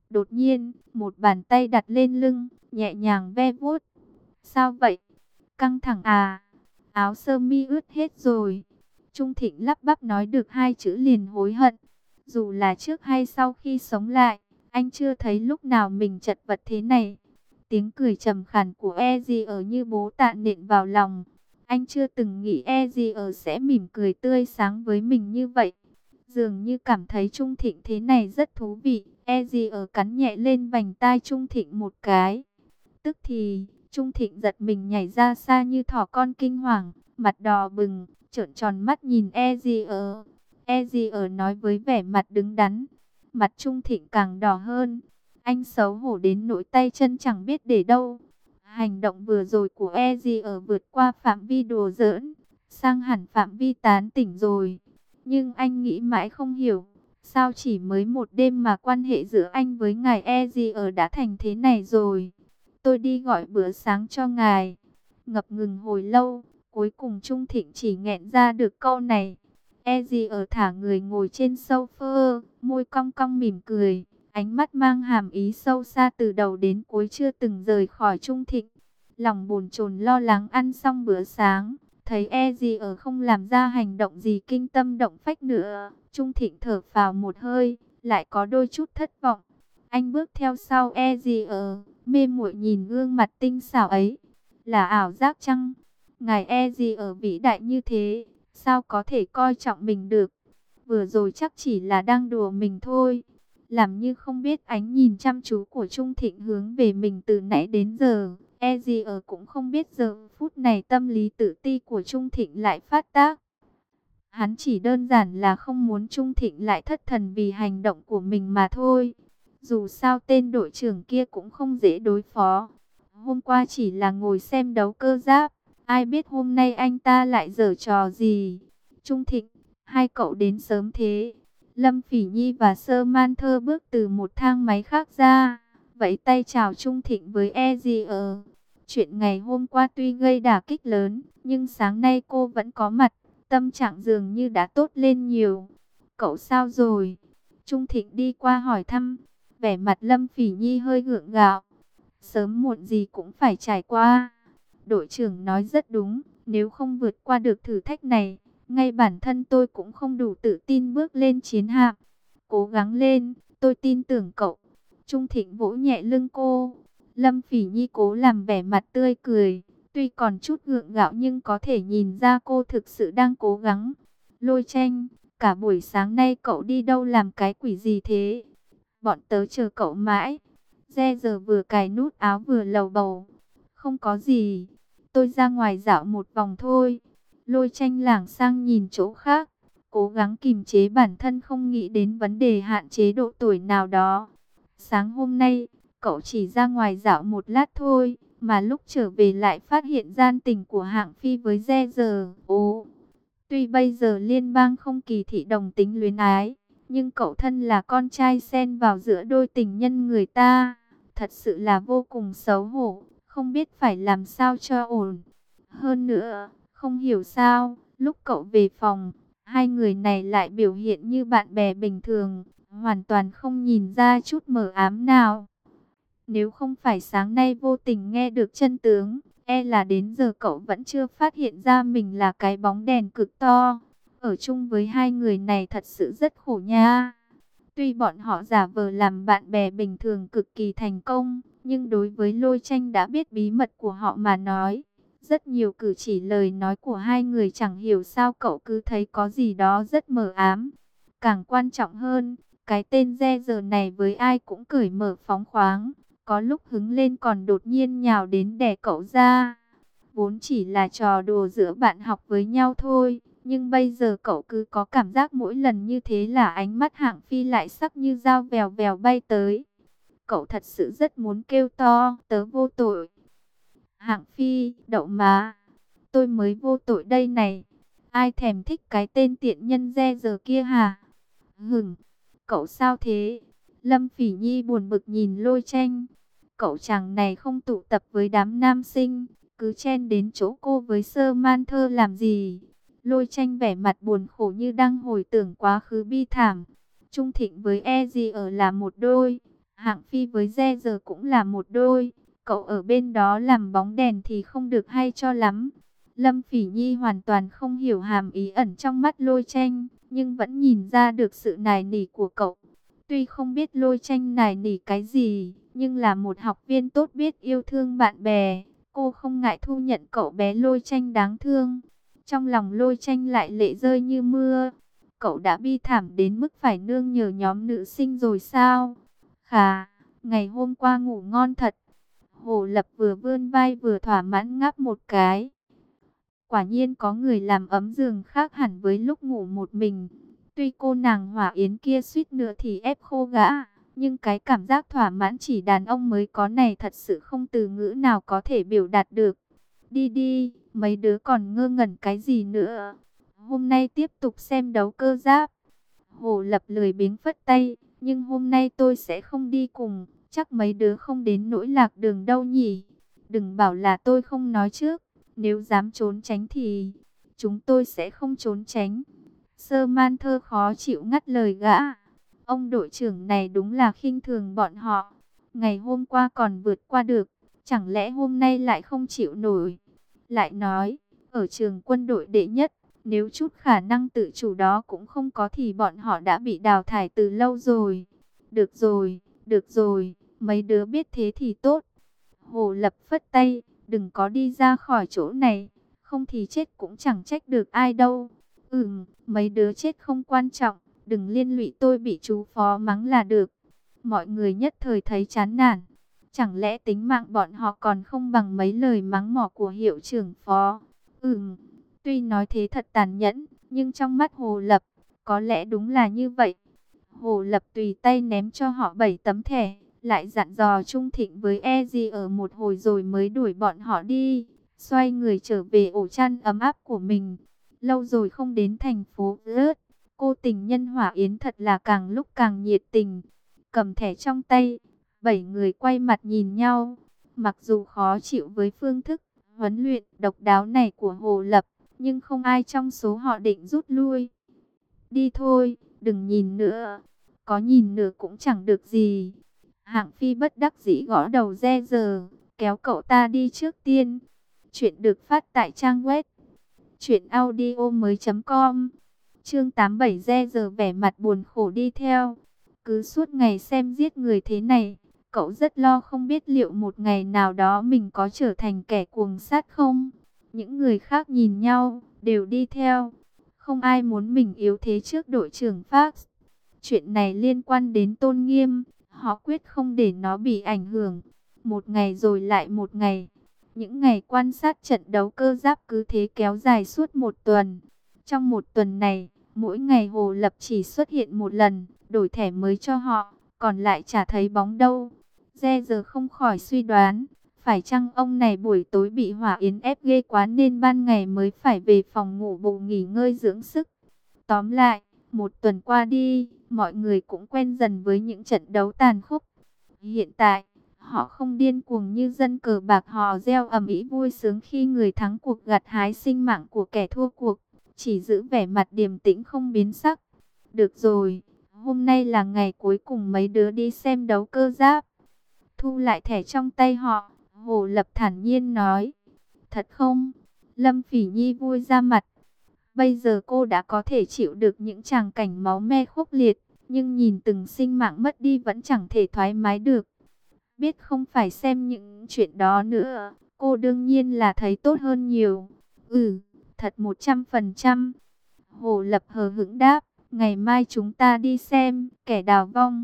Đột nhiên, một bàn tay đặt lên lưng, nhẹ nhàng ve vuốt. Sao vậy? Căng thẳng à? Áo sơ mi ướt hết rồi. Trung Thịnh lắp bắp nói được hai chữ liền hối hận. Dù là trước hay sau khi sống lại, anh chưa thấy lúc nào mình chật vật thế này. Tiếng cười trầm khàn của Ezier như bố tạ nện vào lòng. Anh chưa từng nghĩ Ezier sẽ mỉm cười tươi sáng với mình như vậy. Dường như cảm thấy Trung Thịnh thế này rất thú vị. Ezier cắn nhẹ lên vành tai Trung Thịnh một cái. Tức thì, Trung Thịnh giật mình nhảy ra xa như thỏ con kinh hoàng, mặt đỏ bừng, trợn tròn mắt nhìn Ezier. Ezier nói với vẻ mặt đứng đắn. Mặt Trung Thịnh càng đỏ hơn. Anh xấu hổ đến nỗi tay chân chẳng biết để đâu. Hành động vừa rồi của Ezier vượt qua phạm vi đùa giỡn, sang hẳn phạm vi tán tỉnh rồi. Nhưng anh nghĩ mãi không hiểu, sao chỉ mới một đêm mà quan hệ giữa anh với ngài Ezier đã thành thế này rồi. Tôi đi gọi bữa sáng cho ngài. Ngập ngừng hồi lâu, cuối cùng Trung Thịnh chỉ nghẹn ra được câu này. Ezier thả người ngồi trên sofa, môi cong cong mỉm cười. Ánh mắt mang hàm ý sâu xa từ đầu đến cuối chưa từng rời khỏi Trung Thịnh. Lòng bồn chồn lo lắng ăn xong bữa sáng, thấy Ezier không làm ra hành động gì kinh tâm động phách nữa. Trung Thịnh thở phào một hơi, lại có đôi chút thất vọng. Anh bước theo sau Ezier, mê muội nhìn gương mặt tinh xảo ấy. Là ảo giác chăng? Ngài Ezier vĩ đại như thế, sao có thể coi trọng mình được? Vừa rồi chắc chỉ là đang đùa mình thôi. Làm như không biết ánh nhìn chăm chú của Trung Thịnh hướng về mình từ nãy đến giờ. Ezier cũng không biết giờ phút này tâm lý tự ti của Trung Thịnh lại phát tác. Hắn chỉ đơn giản là không muốn Trung Thịnh lại thất thần vì hành động của mình mà thôi. Dù sao tên đội trưởng kia cũng không dễ đối phó. Hôm qua chỉ là ngồi xem đấu cơ giáp. Ai biết hôm nay anh ta lại giở trò gì. Trung Thịnh, hai cậu đến sớm thế. Lâm Phỉ Nhi và Sơ Man Thơ bước từ một thang máy khác ra. Vẫy tay chào Trung Thịnh với Ezier. Chuyện ngày hôm qua tuy gây đả kích lớn, nhưng sáng nay cô vẫn có mặt. Tâm trạng dường như đã tốt lên nhiều. Cậu sao rồi? Trung Thịnh đi qua hỏi thăm. Vẻ mặt Lâm Phỉ Nhi hơi gượng gạo. Sớm muộn gì cũng phải trải qua. Đội trưởng nói rất đúng. Nếu không vượt qua được thử thách này, ngay bản thân tôi cũng không đủ tự tin bước lên chiến hạm. Cố gắng lên, tôi tin tưởng cậu. Trung Thịnh vỗ nhẹ lưng cô. Lâm Phỉ Nhi cố làm vẻ mặt tươi cười. Tuy còn chút gượng gạo nhưng có thể nhìn ra cô thực sự đang cố gắng. Lôi Tranh, cả buổi sáng nay cậu đi đâu làm cái quỷ gì thế? Bọn tớ chờ cậu mãi. Re giờ vừa cài nút áo vừa lầu bầu. Không có gì. Tôi ra ngoài dạo một vòng thôi. Lôi Tranh lảng sang nhìn chỗ khác. Cố gắng kìm chế bản thân không nghĩ đến vấn đề hạn chế độ tuổi nào đó. Sáng hôm nay, cậu chỉ ra ngoài dạo một lát thôi. Mà lúc trở về lại phát hiện gian tình của Hạng Phi với Re giờ. Ồ, tuy bây giờ liên bang không kỳ thị đồng tính luyến ái, nhưng cậu thân là con trai xen vào giữa đôi tình nhân người ta. Thật sự là vô cùng xấu hổ, không biết phải làm sao cho ổn. Hơn nữa, không hiểu sao, lúc cậu về phòng, hai người này lại biểu hiện như bạn bè bình thường, hoàn toàn không nhìn ra chút mờ ám nào. Nếu không phải sáng nay vô tình nghe được chân tướng, e là đến giờ cậu vẫn chưa phát hiện ra mình là cái bóng đèn cực to. Ở chung với hai người này thật sự rất khổ nha. Tuy bọn họ giả vờ làm bạn bè bình thường cực kỳ thành công, nhưng đối với Lôi Tranh đã biết bí mật của họ mà nói. Rất nhiều cử chỉ lời nói của hai người chẳng hiểu sao cậu cứ thấy có gì đó rất mờ ám. Càng quan trọng hơn, cái tên Re giờ này với ai cũng cởi mở phóng khoáng. Có lúc hứng lên còn đột nhiên nhào đến đè cậu ra. Vốn chỉ là trò đùa giữa bạn học với nhau thôi. Nhưng bây giờ cậu cứ có cảm giác mỗi lần như thế là ánh mắt Hạng Phi lại sắc như dao vèo vèo bay tới. Cậu thật sự rất muốn kêu to, tớ vô tội. Hạng Phi, đậu má. Tôi mới vô tội đây này. Ai thèm thích cái tên tiện nhân Re giờ kia hả? Hửng, cậu sao thế? Lâm Phỉ Nhi buồn bực nhìn Lôi Tranh. Cậu chàng này không tụ tập với đám nam sinh, cứ chen đến chỗ cô với Sơ Man Thơ làm gì? Lôi Tranh vẻ mặt buồn khổ như đang hồi tưởng quá khứ bi thảm. Trung Thịnh với Ezier là một đôi. Hạng Phi với Re giờ cũng là một đôi. Cậu ở bên đó làm bóng đèn thì không được hay cho lắm. Lâm Phỉ Nhi hoàn toàn không hiểu hàm ý ẩn trong mắt Lôi Tranh, nhưng vẫn nhìn ra được sự nài nỉ của cậu. Tuy không biết Lôi Tranh nài nỉ cái gì, nhưng là một học viên tốt biết yêu thương bạn bè, cô không ngại thu nhận cậu bé Lôi Tranh đáng thương. Trong lòng Lôi Tranh lại lệ rơi như mưa. Cậu đã bi thảm đến mức phải nương nhờ nhóm nữ sinh rồi sao? Khà, ngày hôm qua ngủ ngon thật. Hồ Lập vừa vươn vai vừa thỏa mãn ngáp một cái. Quả nhiên có người làm ấm giường khác hẳn với lúc ngủ một mình. Tuy cô nàng Hỏa Yến kia suýt nữa thì ép khô gã, nhưng cái cảm giác thỏa mãn chỉ đàn ông mới có này thật sự không từ ngữ nào có thể biểu đạt được. Đi đi, mấy đứa còn ngơ ngẩn cái gì nữa. Hôm nay tiếp tục xem đấu cơ giáp. Hồ Lập lười biếng phất tay, nhưng hôm nay tôi sẽ không đi cùng. Chắc mấy đứa không đến nỗi lạc đường đâu nhỉ. Đừng bảo là tôi không nói trước. Nếu dám trốn tránh thì chúng tôi sẽ không trốn tránh. Sơ Man Thơ khó chịu ngắt lời gã. Ông đội trưởng này đúng là khinh thường bọn họ. Ngày hôm qua còn vượt qua được, chẳng lẽ hôm nay lại không chịu nổi. Lại nói, ở trường quân đội đệ nhất, nếu chút khả năng tự chủ đó cũng không có thì bọn họ đã bị đào thải từ lâu rồi. Được rồi, mấy đứa biết thế thì tốt. Hồ Lập phất tay, đừng có đi ra khỏi chỗ này, không thì chết cũng chẳng trách được ai đâu. Mấy đứa chết không quan trọng, đừng liên lụy tôi bị chú phó mắng là được. Mọi người nhất thời thấy chán nản. Chẳng lẽ tính mạng bọn họ còn không bằng mấy lời mắng mỏ của hiệu trưởng phó? Tuy nói thế thật tàn nhẫn, nhưng trong mắt Hồ Lập, có lẽ đúng là như vậy. Hồ Lập tùy tay ném cho họ 7 tấm thẻ, lại dặn dò Trung Thịnh với EZ ở một hồi rồi mới đuổi bọn họ đi. Xoay người trở về ổ chăn ấm áp của mình. Lâu rồi không đến thành phố Rớt, cô tình nhân Hỏa Yến thật là càng lúc càng nhiệt tình. Cầm thẻ trong tay, 7 người quay mặt nhìn nhau. Mặc dù khó chịu với phương thức huấn luyện độc đáo này của Hồ Lập, nhưng không ai trong số họ định rút lui. Đi thôi, đừng nhìn nữa. Có nhìn nữa cũng chẳng được gì. Hạng Phi bất đắc dĩ gõ đầu Re giờ, kéo cậu ta đi trước tiên. Chuyện được phát tại trang web truyệnaudiomoi.com. Chương 87 Re giờ vẻ mặt buồn khổ đi theo. Cứ suốt ngày xem giết người thế này, cậu rất lo không biết liệu một ngày nào đó mình có trở thành kẻ cuồng sát không. Những người khác nhìn nhau, đều đi theo. Không ai muốn mình yếu thế trước đội trưởng Fox. Chuyện này liên quan đến tôn nghiêm, họ quyết không để nó bị ảnh hưởng. Một ngày rồi lại một ngày. Những ngày quan sát trận đấu cơ giáp cứ thế kéo dài suốt một tuần. Trong một tuần này, mỗi ngày Hồ Lập chỉ xuất hiện một lần, đổi thẻ mới cho họ, còn lại chả thấy bóng đâu. Re giờ không khỏi suy đoán, phải chăng ông này buổi tối bị Hỏa Yến ép ghê quá nên ban ngày mới phải về phòng ngủ bù nghỉ ngơi dưỡng sức. Tóm lại, một tuần qua đi, mọi người cũng quen dần với những trận đấu tàn khốc. Hiện tại, họ không điên cuồng như dân cờ bạc hò reo ầm ĩ vui sướng khi người thắng cuộc gặt hái sinh mạng của kẻ thua cuộc, chỉ giữ vẻ mặt điềm tĩnh không biến sắc. Được rồi, hôm nay là ngày cuối cùng mấy đứa đi xem đấu cơ giáp. Thu lại thẻ trong tay họ, Hồ Lập thản nhiên nói. Thật không? Lâm Phỉ Nhi vui ra mặt. Bây giờ cô đã có thể chịu được những tràng cảnh máu me khốc liệt, nhưng nhìn từng sinh mạng mất đi vẫn chẳng thể thoải mái được. Biết không phải xem những chuyện đó nữa, cô đương nhiên là thấy tốt hơn nhiều. Thật 100%. Hồ Lập hờ hững đáp, ngày mai chúng ta đi xem kẻ đào vong.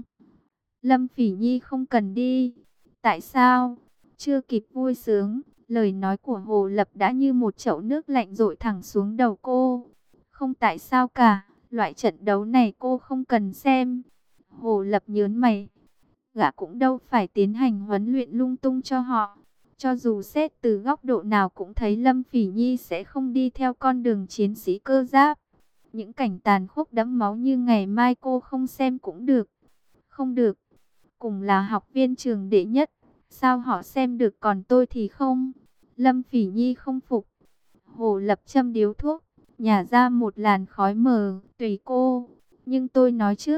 Lâm Phỉ Nhi không cần đi. Tại sao? Chưa kịp vui sướng, lời nói của Hồ Lập đã như một chậu nước lạnh dội thẳng xuống đầu cô. Không tại sao cả, loại trận đấu này cô không cần xem. Hồ Lập nhớn mày. Gã cũng đâu phải tiến hành huấn luyện lung tung cho họ. Cho dù xét từ góc độ nào cũng thấy Lâm Phỉ Nhi sẽ không đi theo con đường chiến sĩ cơ giáp. Những cảnh tàn khốc đẫm máu như ngày mai cô không xem cũng được. Không được. Cùng là học viên trường đệ nhất, sao họ xem được còn tôi thì không? Lâm Phỉ Nhi không phục. Hồ Lập châm điếu thuốc, nhả ra một làn khói mờ, tùy cô. Nhưng tôi nói trước,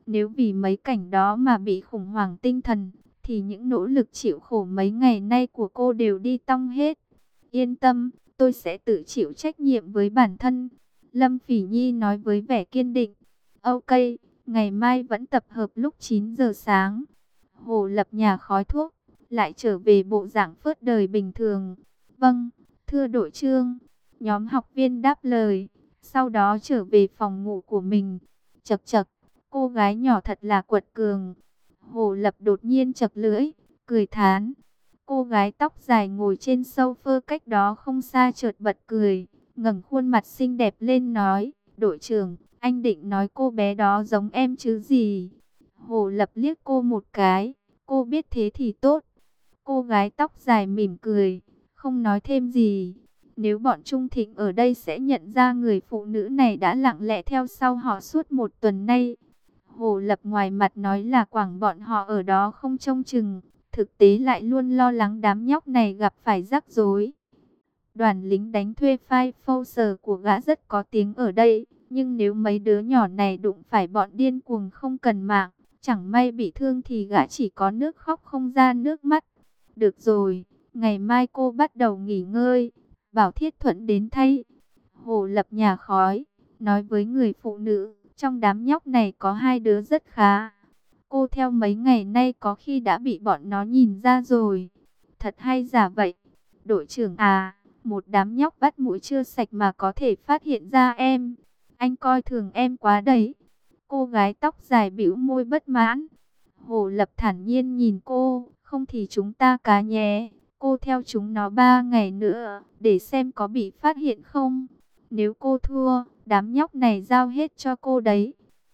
Nếu vì mấy cảnh đó mà bị khủng hoảng tinh thần, thì những nỗ lực chịu khổ mấy ngày nay của cô đều đi tong hết. Yên tâm, tôi sẽ tự chịu trách nhiệm với bản thân. Lâm Phỉ Nhi nói với vẻ kiên định. Ok, ngày mai vẫn tập hợp lúc 9 giờ sáng. Hồ Lập nhà khói thuốc, lại trở về bộ dạng phớt đời bình thường. Vâng, thưa đội trưởng. Nhóm học viên đáp lời, sau đó trở về phòng ngủ của mình. Chậc chậc, cô gái nhỏ thật là quật cường. Hồ Lập đột nhiên chậc lưỡi, cười thán. Cô gái tóc dài ngồi trên sofa cách đó không xa chợt bật cười, ngẩng khuôn mặt xinh đẹp lên nói, đội trưởng, anh định nói cô bé đó giống em chứ gì? Hồ Lập liếc cô một cái, cô biết thế thì tốt. Cô gái tóc dài mỉm cười, không nói thêm gì. Nếu bọn Trung Thịnh ở đây sẽ nhận ra người phụ nữ này đã lặng lẽ theo sau họ suốt một tuần nay. Hồ Lập ngoài mặt nói là quảng bọn họ ở đó không trông chừng, thực tế lại luôn lo lắng đám nhóc này gặp phải rắc rối. Đoàn lính đánh thuê Five Force của gã rất có tiếng ở đây, nhưng nếu mấy đứa nhỏ này đụng phải bọn điên cuồng không cần mạng, chẳng may bị thương thì gã chỉ có nước khóc không ra nước mắt. Được rồi, ngày mai cô bắt đầu nghỉ ngơi, bảo Thiết Thuận đến thay. Hồ Lập nhà khói, nói với người phụ nữ, trong đám nhóc này có hai đứa rất khá. Cô theo mấy ngày nay có khi đã bị bọn nó nhìn ra rồi. Thật hay giả vậy. Đội trưởng à, một đám nhóc bắt mũi chưa sạch mà có thể phát hiện ra em. Anh coi thường em quá đấy. Cô gái tóc dài bĩu môi bất mãn. Hồ Lập thản nhiên nhìn cô, không thì chúng ta cá nhé. Cô theo chúng nó 3 ngày nữa, để xem có bị phát hiện không. Nếu cô thua, đám nhóc này giao hết cho cô đấy.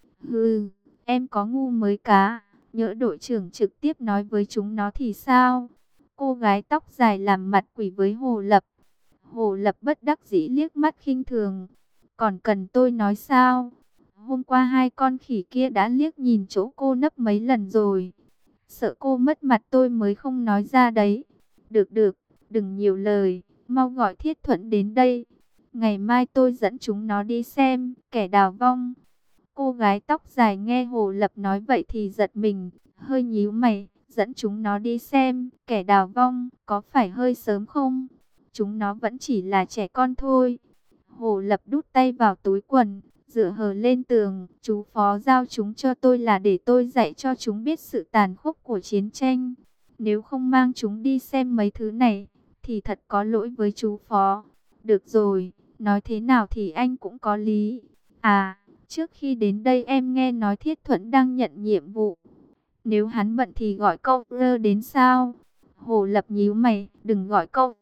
Hừ, em có ngu mới cá. Nhỡ đội trưởng trực tiếp nói với chúng nó thì sao? Cô gái tóc dài làm mặt quỷ với Hồ Lập. Hồ Lập bất đắc dĩ liếc mắt khinh thường. Còn cần tôi nói sao? Hôm qua hai con khỉ kia đã liếc nhìn chỗ cô nấp mấy lần rồi. Sợ cô mất mặt tôi mới không nói ra đấy. Được được, đừng nhiều lời, mau gọi Thiết Thuận đến đây. Ngày mai tôi dẫn chúng nó đi xem kẻ đào vong. Cô gái tóc dài nghe Hồ Lập nói vậy thì giật mình, hơi nhíu mày, dẫn chúng nó đi xem kẻ đào vong, có phải hơi sớm không? Chúng nó vẫn chỉ là trẻ con thôi. Hồ Lập đút tay vào túi quần, dựa hờ lên tường, chú phó giao chúng cho tôi là để tôi dạy cho chúng biết sự tàn khốc của chiến tranh. Nếu không mang chúng đi xem mấy thứ này, thì thật có lỗi với chú phó. Được rồi, nói thế nào thì anh cũng có lý. À, trước khi đến đây em nghe nói Thiết Thuận đang nhận nhiệm vụ. Nếu hắn bận thì gọi câu ơ đến sao? Hồ Lập nhíu mày, đừng gọi câu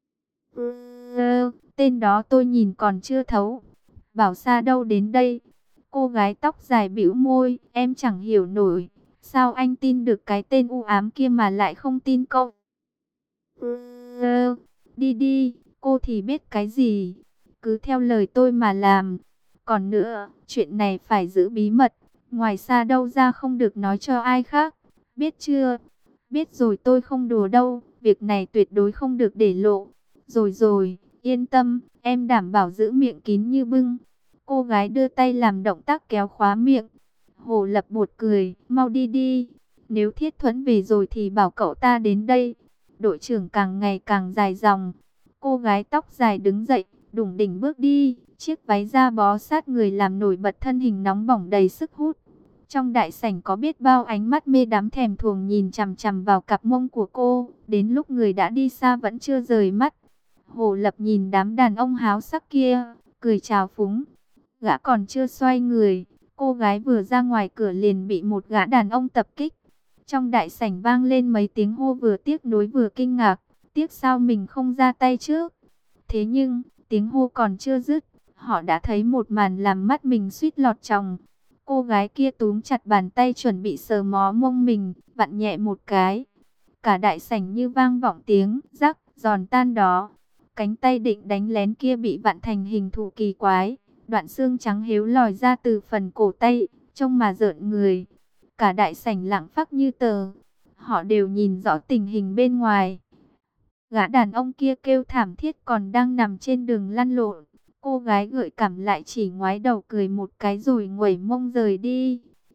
ơ, tên đó tôi nhìn còn chưa thấu. Bảo xa đâu đến đây? Cô gái tóc dài bĩu môi, em chẳng hiểu nổi. Sao anh tin được cái tên u ám kia mà lại không tin câu ơ? Đi đi, cô thì biết cái gì? Cứ theo lời tôi mà làm. Còn nữa, chuyện này phải giữ bí mật. Ngoài xa đâu ra không được nói cho ai khác. Biết chưa? Biết rồi, tôi không đùa đâu. Việc này tuyệt đối không được để lộ. Rồi rồi, yên tâm, em đảm bảo giữ miệng kín như bưng. Cô gái đưa tay làm động tác kéo khóa miệng. Hồ Lập buột cười, mau đi đi. Nếu Thiết Thuẫn về rồi thì bảo cậu ta đến đây. Đội trưởng càng ngày càng dài dòng. Cô gái tóc dài đứng dậy, đủng đỉnh bước đi. Chiếc váy da bó sát người làm nổi bật thân hình nóng bỏng đầy sức hút. Trong đại sảnh có biết bao ánh mắt mê đắm thèm thuồng nhìn chằm chằm vào cặp mông của cô. Đến lúc người đã đi xa vẫn chưa rời mắt. Hồ Lập nhìn đám đàn ông háo sắc kia, cười chào phúng. Gã còn chưa xoay người, cô gái vừa ra ngoài cửa liền bị một gã đàn ông tập kích. Trong đại sảnh vang lên mấy tiếng hô vừa tiếc nuối vừa kinh ngạc. Tiếc sao mình không ra tay trước. Thế nhưng, tiếng hô còn chưa dứt, họ đã thấy một màn làm mắt mình suýt lọt tròng. Cô gái kia túm chặt bàn tay chuẩn bị sờ mó mông mình, vặn nhẹ một cái. Cả đại sảnh như vang vọng tiếng rắc giòn tan đó. Cánh tay định đánh lén kia bị vặn thành hình thù kỳ quái. Đoạn xương trắng héo lòi ra từ phần cổ tay, trông mà rợn người. Cả đại sảnh lặng phắc như tờ. Họ đều nhìn rõ tình hình bên ngoài. Gã đàn ông kia kêu thảm thiết còn đang nằm trên đường lăn lộn. Cô gái gợi cảm lại chỉ ngoái đầu cười một cái rồi nguẩy mông rời đi.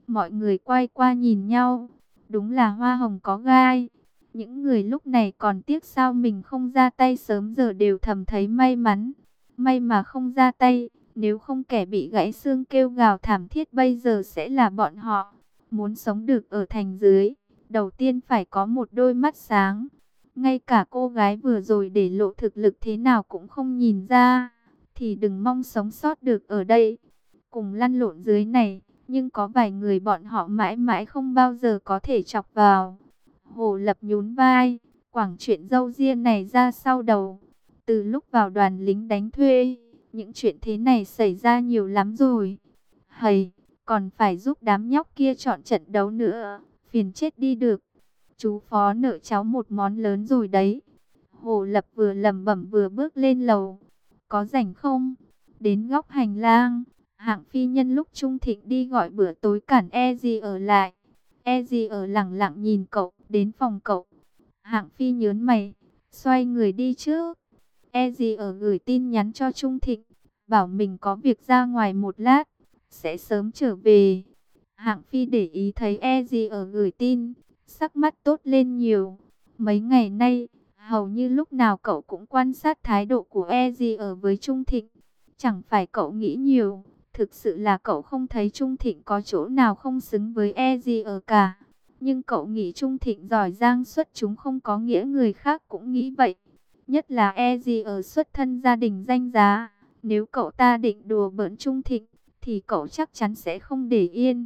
Mọi người quay qua nhìn nhau. Đúng là hoa hồng có gai. Những người lúc này còn tiếc sao mình không ra tay sớm giờ đều thầm thấy may mắn. May mà không ra tay, nếu không kẻ bị gãy xương kêu gào thảm thiết bây giờ sẽ là bọn họ. Muốn sống được ở thành dưới, đầu tiên phải có một đôi mắt sáng. Ngay cả cô gái vừa rồi để lộ thực lực thế nào cũng không nhìn ra, thì đừng mong sống sót được ở đây. Cùng lăn lộn dưới này, nhưng có vài người bọn họ mãi mãi không bao giờ có thể chọc vào. Hồ Lập nhún vai, quẳng chuyện dâu ria này ra sau đầu. Từ lúc vào đoàn lính đánh thuê, những chuyện thế này xảy ra nhiều lắm rồi. Hầy, còn phải giúp đám nhóc kia chọn trận đấu nữa, phiền chết đi được. Chú Phó nợ cháu một món lớn rồi đấy. Hồ Lập vừa lẩm bẩm vừa bước lên lầu. Có rảnh không? Đến góc hành lang, Hạng Phi nhân lúc Trung Thịnh đi gọi bữa tối cản E.G ở lại. E.G ở lẳng lặng nhìn cậu, đến phòng cậu. Hạng Phi nhớn mày, xoay người đi trước. E.G ở gửi tin nhắn cho Trung Thịnh, bảo mình có việc ra ngoài một lát, sẽ sớm trở về. Hạng Phi để ý thấy E.G ở gửi tin, sắc mắt tốt lên nhiều. Mấy ngày nay, hầu như lúc nào cậu cũng quan sát thái độ của E.G ở với Trung Thịnh. Chẳng phải cậu nghĩ nhiều, thực sự là cậu không thấy Trung Thịnh có chỗ nào không xứng với E.G ở cả. Nhưng cậu nghĩ Trung Thịnh giỏi giang xuất chúng không có nghĩa người khác cũng nghĩ vậy. Nhất là E.G ở xuất thân gia đình danh giá. Nếu cậu ta định đùa bỡn Trung Thịnh, thì cậu chắc chắn sẽ không để yên.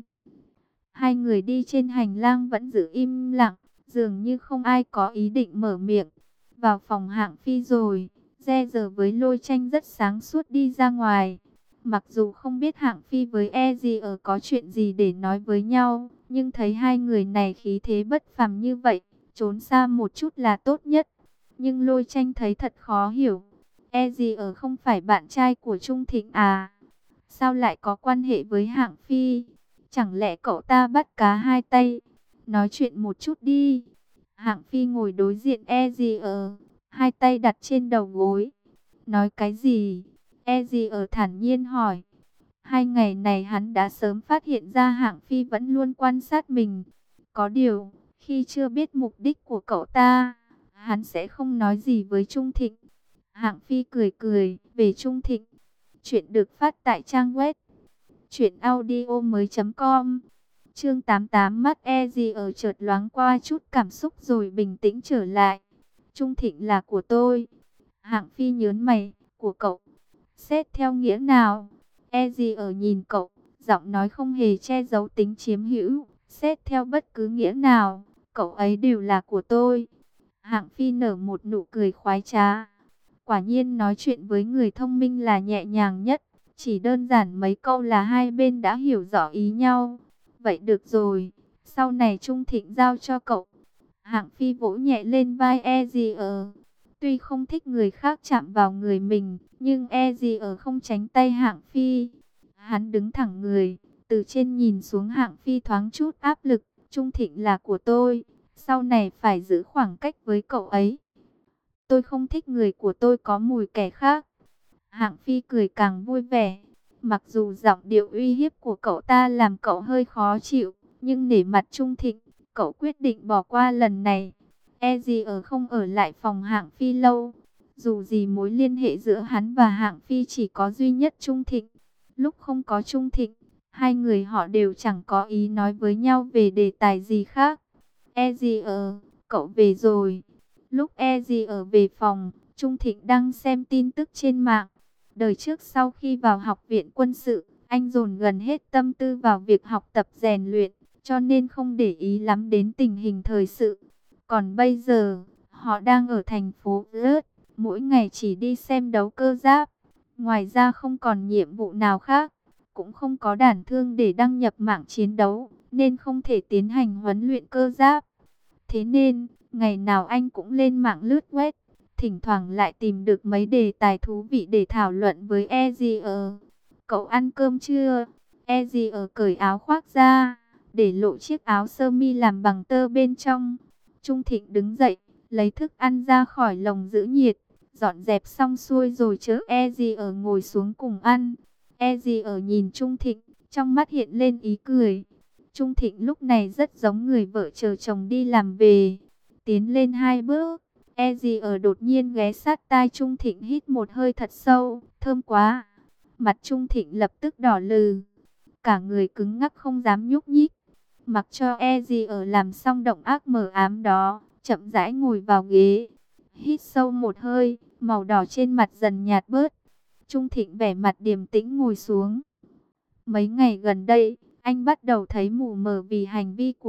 Hai người đi trên hành lang vẫn giữ im lặng, dường như không ai có ý định mở miệng. Vào phòng Hạng Phi rồi, Re giờ với Lôi Tranh rất sáng suốt đi ra ngoài. Mặc dù không biết Hạng Phi với E.G ở có chuyện gì để nói với nhau, nhưng thấy hai người này khí thế bất phàm như vậy, trốn xa một chút là tốt nhất. Nhưng Lôi Tranh thấy thật khó hiểu. E.G ở không phải bạn trai của Trung Thịnh à? Sao lại có quan hệ với Hạng Phi? Chẳng lẽ cậu ta bắt cá hai tay? Nói chuyện một chút đi. Hạng Phi ngồi đối diện E.G ở, hai tay đặt trên đầu gối. Nói cái gì? E.G ở thản nhiên hỏi. Hai ngày này hắn đã sớm phát hiện ra Hạng Phi vẫn luôn quan sát mình. Có điều, khi chưa biết mục đích của cậu ta, hắn sẽ không nói gì với Trung Thịnh. Hạng Phi cười cười về Trung Thịnh. Chuyện được phát tại trang web truyệnaudiomoi.com. Chương 88 mắt E.G ở chợt loáng qua chút cảm xúc rồi bình tĩnh trở lại. Trung Thịnh là của tôi. Hạng Phi nhớn mày, của cậu. Xét theo nghĩa nào? E.G ở nhìn cậu, giọng nói không hề che giấu tính chiếm hữu. Xét theo bất cứ nghĩa nào, cậu ấy đều là của tôi. Hạng Phi nở một nụ cười khoái trá. Quả nhiên nói chuyện với người thông minh là nhẹ nhàng nhất. Chỉ đơn giản mấy câu là hai bên đã hiểu rõ ý nhau. Vậy được rồi, sau này Trung Thịnh giao cho cậu. Hạng Phi vỗ nhẹ lên vai E.G ở. Tuy không thích người khác chạm vào người mình, nhưng E.G ở không tránh tay Hạng Phi. Hắn đứng thẳng người, từ trên nhìn xuống Hạng Phi thoáng chút áp lực. Trung Thịnh là của tôi, sau này phải giữ khoảng cách với cậu ấy. Tôi không thích người của tôi có mùi kẻ khác. Hạng Phi cười càng vui vẻ. Mặc dù giọng điệu uy hiếp của cậu ta làm cậu hơi khó chịu, nhưng nể mặt Trung Thịnh, cậu quyết định bỏ qua lần này. E.G ở không ở lại phòng Hạng Phi lâu. Dù gì mối liên hệ giữa hắn và Hạng Phi chỉ có duy nhất Trung Thịnh. Lúc không có Trung Thịnh, hai người họ đều chẳng có ý nói với nhau về đề tài gì khác. E.G ở, cậu về rồi. Lúc E.G ở về phòng, Trung Thịnh đang xem tin tức trên mạng. Đời trước sau khi vào học viện quân sự, anh dồn gần hết tâm tư vào việc học tập rèn luyện, cho nên không để ý lắm đến tình hình thời sự. Còn bây giờ, họ đang ở thành phố Rớt, mỗi ngày chỉ đi xem đấu cơ giáp. Ngoài ra không còn nhiệm vụ nào khác, cũng không có đàn thương để đăng nhập mạng chiến đấu, nên không thể tiến hành huấn luyện cơ giáp. Thế nên, ngày nào anh cũng lên mạng lướt web, thỉnh thoảng lại tìm được mấy đề tài thú vị để thảo luận với E.G ở. Cậu ăn cơm chưa? E.G ở cởi áo khoác ra, để lộ chiếc áo sơ mi làm bằng tơ bên trong. Trung Thịnh đứng dậy, lấy thức ăn ra khỏi lồng giữ nhiệt, dọn dẹp xong xuôi rồi chở E.G ở ngồi xuống cùng ăn. E.G ở nhìn Trung Thịnh, trong mắt hiện lên ý cười. Trung Thịnh lúc này rất giống người vợ chờ chồng đi làm về. Tiến lên 2 bước, ở đột nhiên ghé sát tai Trung Thịnh hít một hơi thật sâu, thơm quá. Mặt Trung Thịnh lập tức đỏ lừ, cả người cứng ngắc không dám nhúc nhích. Mặc cho ở làm xong động ác mờ ám đó, chậm rãi ngồi vào ghế. Hít sâu một hơi, màu đỏ trên mặt dần nhạt bớt. Trung Thịnh vẻ mặt điềm tĩnh ngồi xuống. Mấy ngày gần đây, anh bắt đầu thấy mù mờ vì hành vi của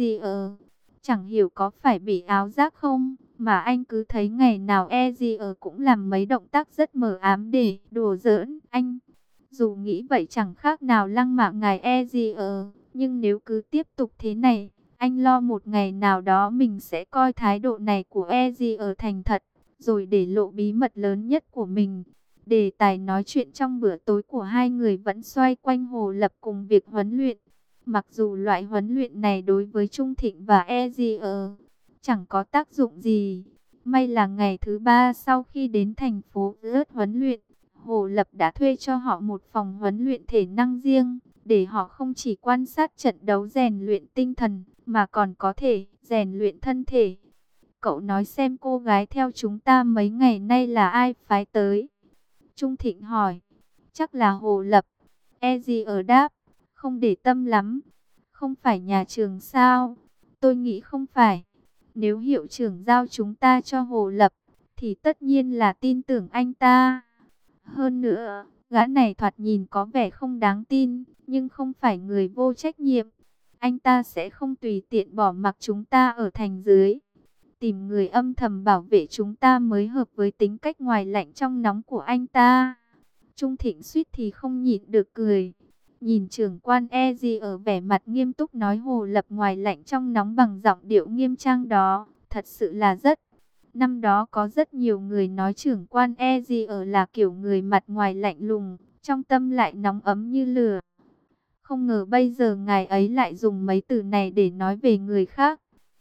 Chẳng hiểu có phải bị áo giác không, mà anh cứ thấy ngày nào cũng làm mấy động tác rất mờ ám để đùa giỡn anh. Dù nghĩ vậy chẳng khác nào lăng mạ ngài nhưng nếu cứ tiếp tục thế này, anh lo một ngày nào đó mình sẽ coi thái độ này của thành thật, rồi để lộ bí mật lớn nhất của mình. Đề tài nói chuyện trong bữa tối của hai người vẫn xoay quanh Hồ Lập cùng việc huấn luyện. Mặc dù loại huấn luyện này đối với Trung Thịnh và chẳng có tác dụng gì. May là ngày thứ 3 sau khi đến thành phố ớt huấn luyện, Hồ Lập đã thuê cho họ một phòng huấn luyện thể năng riêng, để họ không chỉ quan sát trận đấu rèn luyện tinh thần, mà còn có thể rèn luyện thân thể. Cậu nói xem cô gái theo chúng ta mấy ngày nay là ai phái tới? Trung Thịnh hỏi. Chắc là Hồ Lập. ở đáp. Không để tâm lắm. Không phải nhà trường sao? Tôi nghĩ không phải. Nếu hiệu trưởng giao chúng ta cho Hồ Lập, thì tất nhiên là tin tưởng anh ta. Hơn nữa, gã này thoạt nhìn có vẻ không đáng tin, nhưng không phải người vô trách nhiệm. Anh ta sẽ không tùy tiện bỏ mặc chúng ta ở thành dưới. Tìm người âm thầm bảo vệ chúng ta mới hợp với tính cách ngoài lạnh trong nóng của anh ta. Trung Thịnh suýt thì không nhịn được cười. Nhìn trưởng quan ở vẻ mặt nghiêm túc nói Hồ Lập ngoài lạnh trong nóng bằng giọng điệu nghiêm trang đó, thật sự là rất. Năm đó có rất nhiều người nói trưởng quan là kiểu người mặt ngoài lạnh lùng, trong tâm lại nóng ấm như lửa. Không ngờ bây giờ ngài ấy lại dùng mấy từ này để nói về người khác.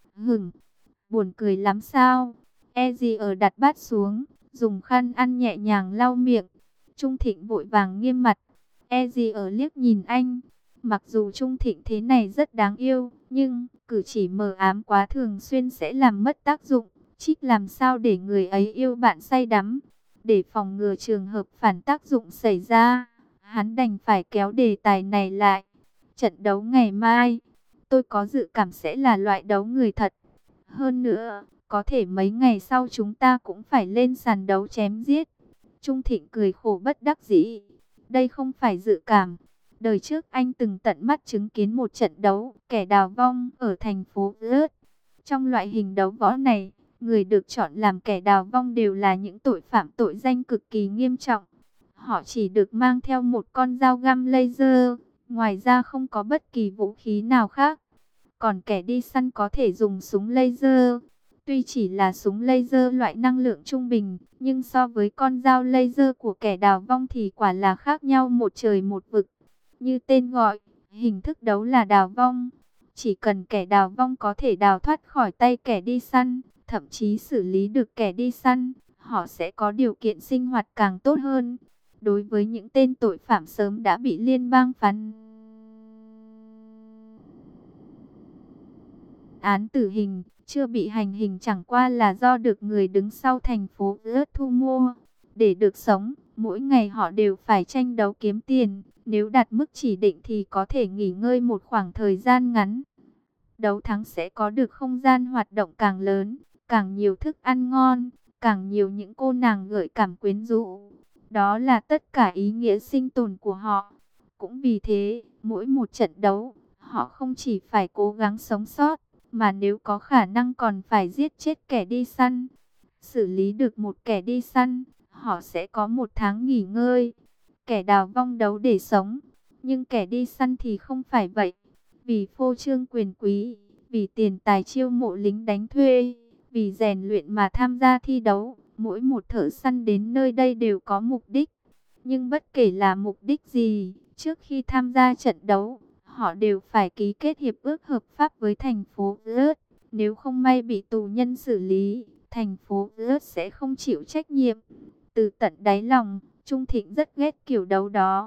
Buồn cười lắm sao? Đặt bát xuống, dùng khăn ăn nhẹ nhàng lau miệng. Trung Thịnh vội vàng nghiêm mặt. Liếc nhìn anh. Mặc dù Trung Thịnh thế này rất đáng yêu, nhưng cử chỉ mờ ám quá thường xuyên sẽ làm mất tác dụng. Trích làm sao để người ấy yêu bạn say đắm. Để phòng ngừa trường hợp phản tác dụng xảy ra, hắn đành phải kéo đề tài này lại. Trận đấu ngày mai, tôi có dự cảm sẽ là loại đấu người thật. Hơn nữa, có thể mấy ngày sau chúng ta cũng phải lên sàn đấu chém giết. Trung Thịnh cười khổ bất đắc dĩ. Đây không phải dự cảm. Đời trước anh từng tận mắt chứng kiến một trận đấu kẻ đào vong ở thành phố ớt. Trong loại hình đấu võ này, người được chọn làm kẻ đào vong đều là những tội phạm tội danh cực kỳ nghiêm trọng. Họ chỉ được mang theo một con dao găm laser, ngoài ra không có bất kỳ vũ khí nào khác. Còn kẻ đi săn có thể dùng súng laser. Tuy chỉ là súng laser loại năng lượng trung bình, nhưng so với con dao laser của kẻ đào vong thì quả là khác nhau một trời một vực. Như tên gọi, hình thức đấu là đào vong. Chỉ cần kẻ đào vong có thể đào thoát khỏi tay kẻ đi săn, thậm chí xử lý được kẻ đi săn, họ sẽ có điều kiện sinh hoạt càng tốt hơn. Đối với những tên tội phạm sớm đã bị liên bang phán án tử hình, chưa bị hành hình chẳng qua là do được người đứng sau thành phố ớt thu mua. Để được sống, mỗi ngày họ đều phải tranh đấu kiếm tiền. Nếu đạt mức chỉ định thì có thể nghỉ ngơi một khoảng thời gian ngắn. Đấu thắng sẽ có được không gian hoạt động càng lớn, càng nhiều thức ăn ngon, càng nhiều những cô nàng gợi cảm quyến rũ. Đó là tất cả ý nghĩa sinh tồn của họ. Cũng vì thế, mỗi một trận đấu, họ không chỉ phải cố gắng sống sót, mà nếu có khả năng còn phải giết chết kẻ đi săn. Xử lý được một kẻ đi săn, họ sẽ có một tháng nghỉ ngơi. Kẻ đào vong đấu để sống, nhưng kẻ đi săn thì không phải vậy. Vì phô trương quyền quý, vì tiền tài chiêu mộ lính đánh thuê, vì rèn luyện mà tham gia thi đấu. Mỗi một thợ săn đến nơi đây đều có mục đích. Nhưng bất kể là mục đích gì, trước khi tham gia trận đấu, họ đều phải ký kết hiệp ước hợp pháp với thành phố ớt. Nếu không may bị tù nhân xử lý, thành phố ớt sẽ không chịu trách nhiệm. Từ tận đáy lòng, Trung Thịnh rất ghét kiểu đấu đó.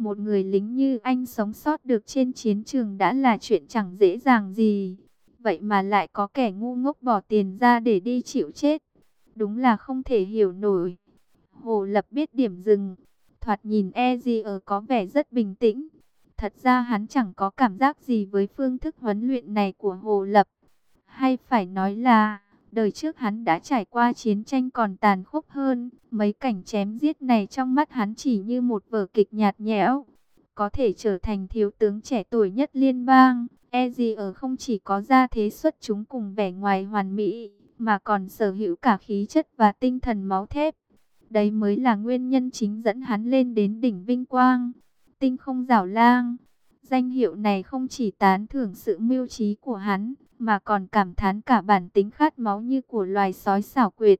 Một người lính như anh sống sót được trên chiến trường đã là chuyện chẳng dễ dàng gì. Vậy mà lại có kẻ ngu ngốc bỏ tiền ra để đi chịu chết. Đúng là không thể hiểu nổi. Hồ Lập biết điểm dừng. Thoạt nhìn Ezier có vẻ rất bình tĩnh. Thật ra hắn chẳng có cảm giác gì với phương thức huấn luyện này của Hồ Lập. Hay phải nói là, đời trước hắn đã trải qua chiến tranh còn tàn khốc hơn. Mấy cảnh chém giết này trong mắt hắn chỉ như một vở kịch nhạt nhẽo. Có thể trở thành thiếu tướng trẻ tuổi nhất liên bang, Ezier không chỉ có gia thế xuất chúng cùng vẻ ngoài hoàn mỹ, mà còn sở hữu cả khí chất và tinh thần máu thép. Đấy mới là nguyên nhân chính dẫn hắn lên đến đỉnh vinh quang. Tinh không giảo lang. Danh hiệu này không chỉ tán thưởng sự mưu trí của hắn, mà còn cảm thán cả bản tính khát máu như của loài sói xảo quyệt.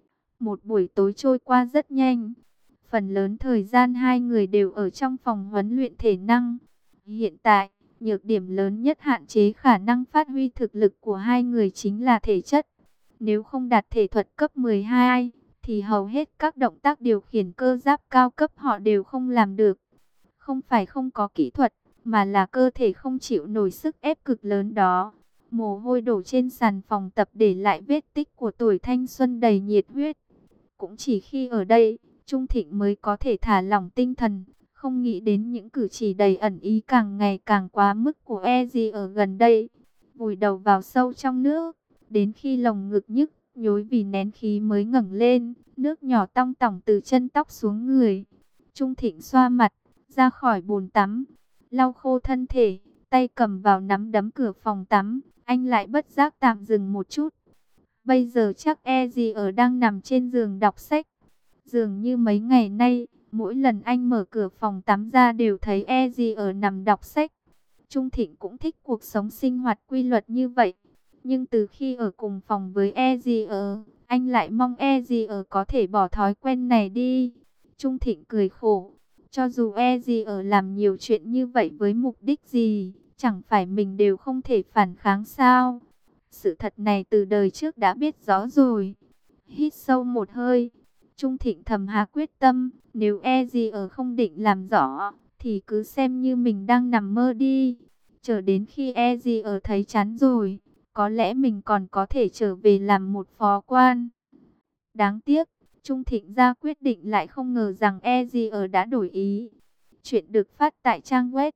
Một buổi tối trôi qua rất nhanh. Phần lớn thời gian hai người đều ở trong phòng huấn luyện thể năng. Hiện tại, nhược điểm lớn nhất hạn chế khả năng phát huy thực lực của hai người chính là thể chất. Nếu không đạt thể thuật cấp 12, thì hầu hết các động tác điều khiển cơ giáp cao cấp họ đều không làm được. Không phải không có kỹ thuật, mà là cơ thể không chịu nổi sức ép cực lớn đó. Mồ hôi đổ trên sàn phòng tập để lại vết tích của tuổi thanh xuân đầy nhiệt huyết. Cũng chỉ khi ở đây, Trung Thịnh mới có thể thả lỏng tinh thần, không nghĩ đến những cử chỉ đầy ẩn ý càng ngày càng quá mức của Ezier ở gần đây. Vùi đầu vào sâu trong nước, đến khi lồng ngực nhức nhối vì nén khí mới ngẩng lên, nước nhỏ tong tỏng từ chân tóc xuống người. Trung Thịnh xoa mặt, ra khỏi bồn tắm, lau khô thân thể, tay cầm vào nắm đấm cửa phòng tắm, anh lại bất giác tạm dừng một chút. Bây giờ chắc Ezier đang nằm trên giường đọc sách. Dường như mấy ngày nay, mỗi lần anh mở cửa phòng tắm ra đều thấy Ezier nằm đọc sách. Trung Thịnh cũng thích cuộc sống sinh hoạt quy luật như vậy. Nhưng từ khi ở cùng phòng với Ezier, anh lại mong Ezier có thể bỏ thói quen này đi. Trung Thịnh cười khổ. Cho dù Ezier làm nhiều chuyện như vậy với mục đích gì, chẳng phải mình đều không thể phản kháng sao? Sự thật này từ đời trước đã biết rõ rồi. Hít sâu một hơi, Trung Thịnh thầm hạ quyết tâm, nếu Ezier không định làm rõ, thì cứ xem như mình đang nằm mơ đi. Chờ đến khi Ezier thấy chán rồi, có lẽ mình còn có thể trở về làm một phó quan. Đáng tiếc, Trung Thịnh ra quyết định lại không ngờ rằng Ezier đã đổi ý. Chuyện được phát tại trang web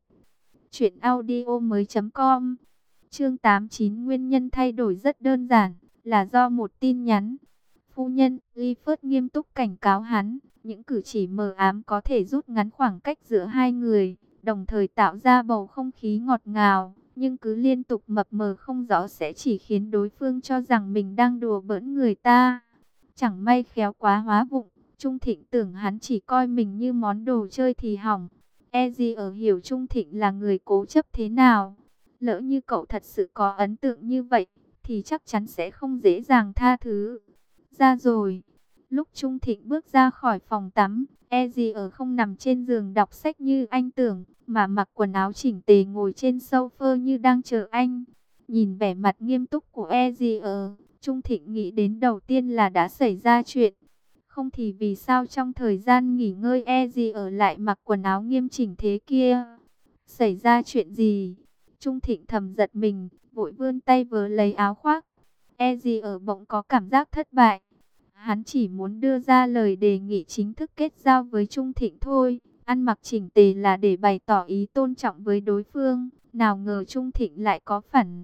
truyệnaudiomoi.com. Chương 89 nguyên nhân thay đổi rất đơn giản, là do một tin nhắn. Phu nhân, Clifford nghiêm túc cảnh cáo hắn, những cử chỉ mờ ám có thể rút ngắn khoảng cách giữa hai người, đồng thời tạo ra bầu không khí ngọt ngào, nhưng cứ liên tục mập mờ không rõ sẽ chỉ khiến đối phương cho rằng mình đang đùa bỡn người ta. Chẳng may khéo quá hóa vụng, Trung Thịnh tưởng hắn chỉ coi mình như món đồ chơi thì hỏng. Ezier hiểu Trung Thịnh là người cố chấp thế nào. Lỡ như cậu thật sự có ấn tượng như vậy, thì chắc chắn sẽ không dễ dàng tha thứ. Ra rồi, lúc Trung Thịnh bước ra khỏi phòng tắm, Ezier không nằm trên giường đọc sách như anh tưởng, mà mặc quần áo chỉnh tề ngồi trên sofa như đang chờ anh. Nhìn vẻ mặt nghiêm túc của Ezier, Trung Thịnh nghĩ đến đầu tiên là đã xảy ra chuyện. Không thì vì sao trong thời gian nghỉ ngơi Ezier lại mặc quần áo nghiêm chỉnh thế kia? Xảy ra chuyện gì? Trung Thịnh thầm giật mình, vội vươn tay vớ lấy áo khoác. Ezier bỗng có cảm giác thất bại. Hắn chỉ muốn đưa ra lời đề nghị chính thức kết giao với Trung Thịnh thôi. Ăn mặc chỉnh tề là để bày tỏ ý tôn trọng với đối phương. Nào ngờ Trung Thịnh lại có phản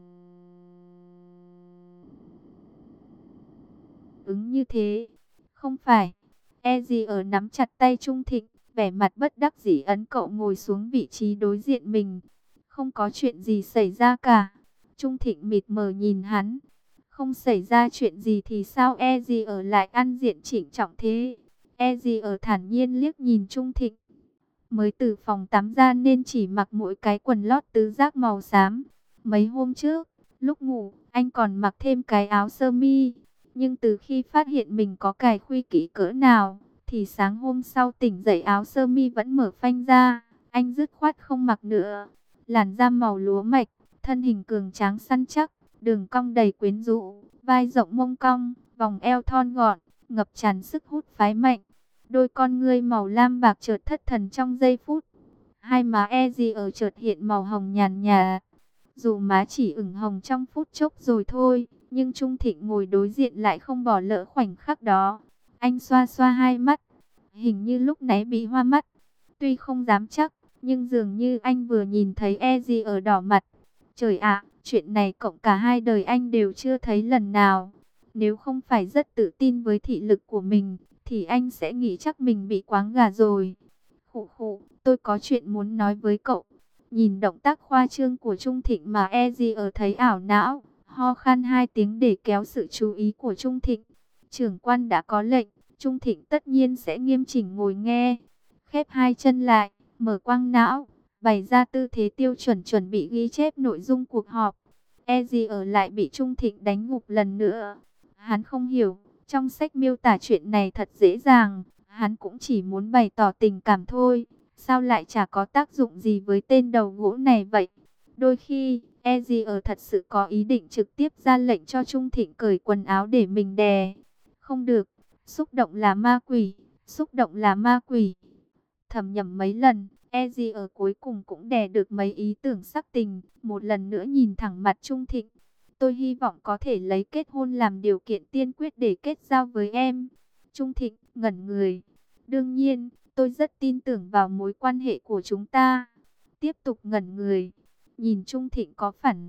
ứng như thế. Không phải. Ezier nắm chặt tay Trung Thịnh, vẻ mặt bất đắc dĩ ấn cậu ngồi xuống vị trí đối diện mình. Không có chuyện gì xảy ra cả. Trung Thịnh mịt mờ nhìn hắn. Không xảy ra chuyện gì thì sao Ezier lại ăn diện chỉnh trọng thế? Ezier thản nhiên liếc nhìn Trung Thịnh. Mới từ phòng tắm ra nên chỉ mặc mỗi cái quần lót tứ giác màu xám. Mấy hôm trước, lúc ngủ, anh còn mặc thêm cái áo sơ mi. Nhưng từ khi phát hiện mình có cài khuy kỹ cỡ nào, thì sáng hôm sau tỉnh dậy áo sơ mi vẫn mở phanh ra. Anh dứt khoát không mặc nữa. Làn da màu lúa mạch, thân hình cường tráng săn chắc, đường cong đầy quyến rũ, vai rộng mông cong, vòng eo thon gọn, ngập tràn sức hút phái mạnh. Đôi con ngươi màu lam bạc chợt thất thần trong giây phút. Hai má Eji ở chợt hiện màu hồng nhàn nhạt. Dù má chỉ ửng hồng trong phút chốc rồi thôi, nhưng Trung Thịnh ngồi đối diện lại không bỏ lỡ khoảnh khắc đó. Anh xoa xoa hai mắt, hình như lúc nãy bị hoa mắt. Tuy không dám chắc, nhưng dường như anh vừa nhìn thấy Eji ở đỏ mặt. Trời ạ, chuyện này cộng cả hai đời anh đều chưa thấy lần nào. Nếu không phải rất tự tin với thị lực của mình, thì anh sẽ nghĩ chắc mình bị quáng gà rồi. Khụ khụ, tôi có chuyện muốn nói với cậu. Nhìn động tác khoa trương của Trung Thịnh mà Eji ở thấy ảo não, ho khan hai tiếng để kéo sự chú ý của Trung Thịnh. Trưởng quan đã có lệnh, Trung Thịnh tất nhiên sẽ nghiêm chỉnh ngồi nghe. Khép hai chân lại, mở quang não, bày ra tư thế tiêu chuẩn chuẩn bị ghi chép nội dung cuộc họp. Eji ở lại bị Trung Thịnh đánh gục lần nữa. Hắn không hiểu, trong sách miêu tả chuyện này thật dễ dàng, hắn cũng chỉ muốn bày tỏ tình cảm thôi. Sao lại chả có tác dụng gì với tên đầu gỗ này vậy? Đôi khi, Eji ở thật sự có ý định trực tiếp ra lệnh cho Trung Thịnh cởi quần áo để mình đè. Không được, xúc động là ma quỷ, xúc động là ma quỷ. Thầm nhầm mấy lần, Eji ở cuối cùng cũng đè được mấy ý tưởng sắc tình, một lần nữa nhìn thẳng mặt Trung Thịnh. Tôi hy vọng có thể lấy kết hôn làm điều kiện tiên quyết để kết giao với em. Trung Thịnh ngẩn người. Đương nhiên, tôi rất tin tưởng vào mối quan hệ của chúng ta. Tiếp tục ngẩn người. Nhìn Trung Thịnh có phản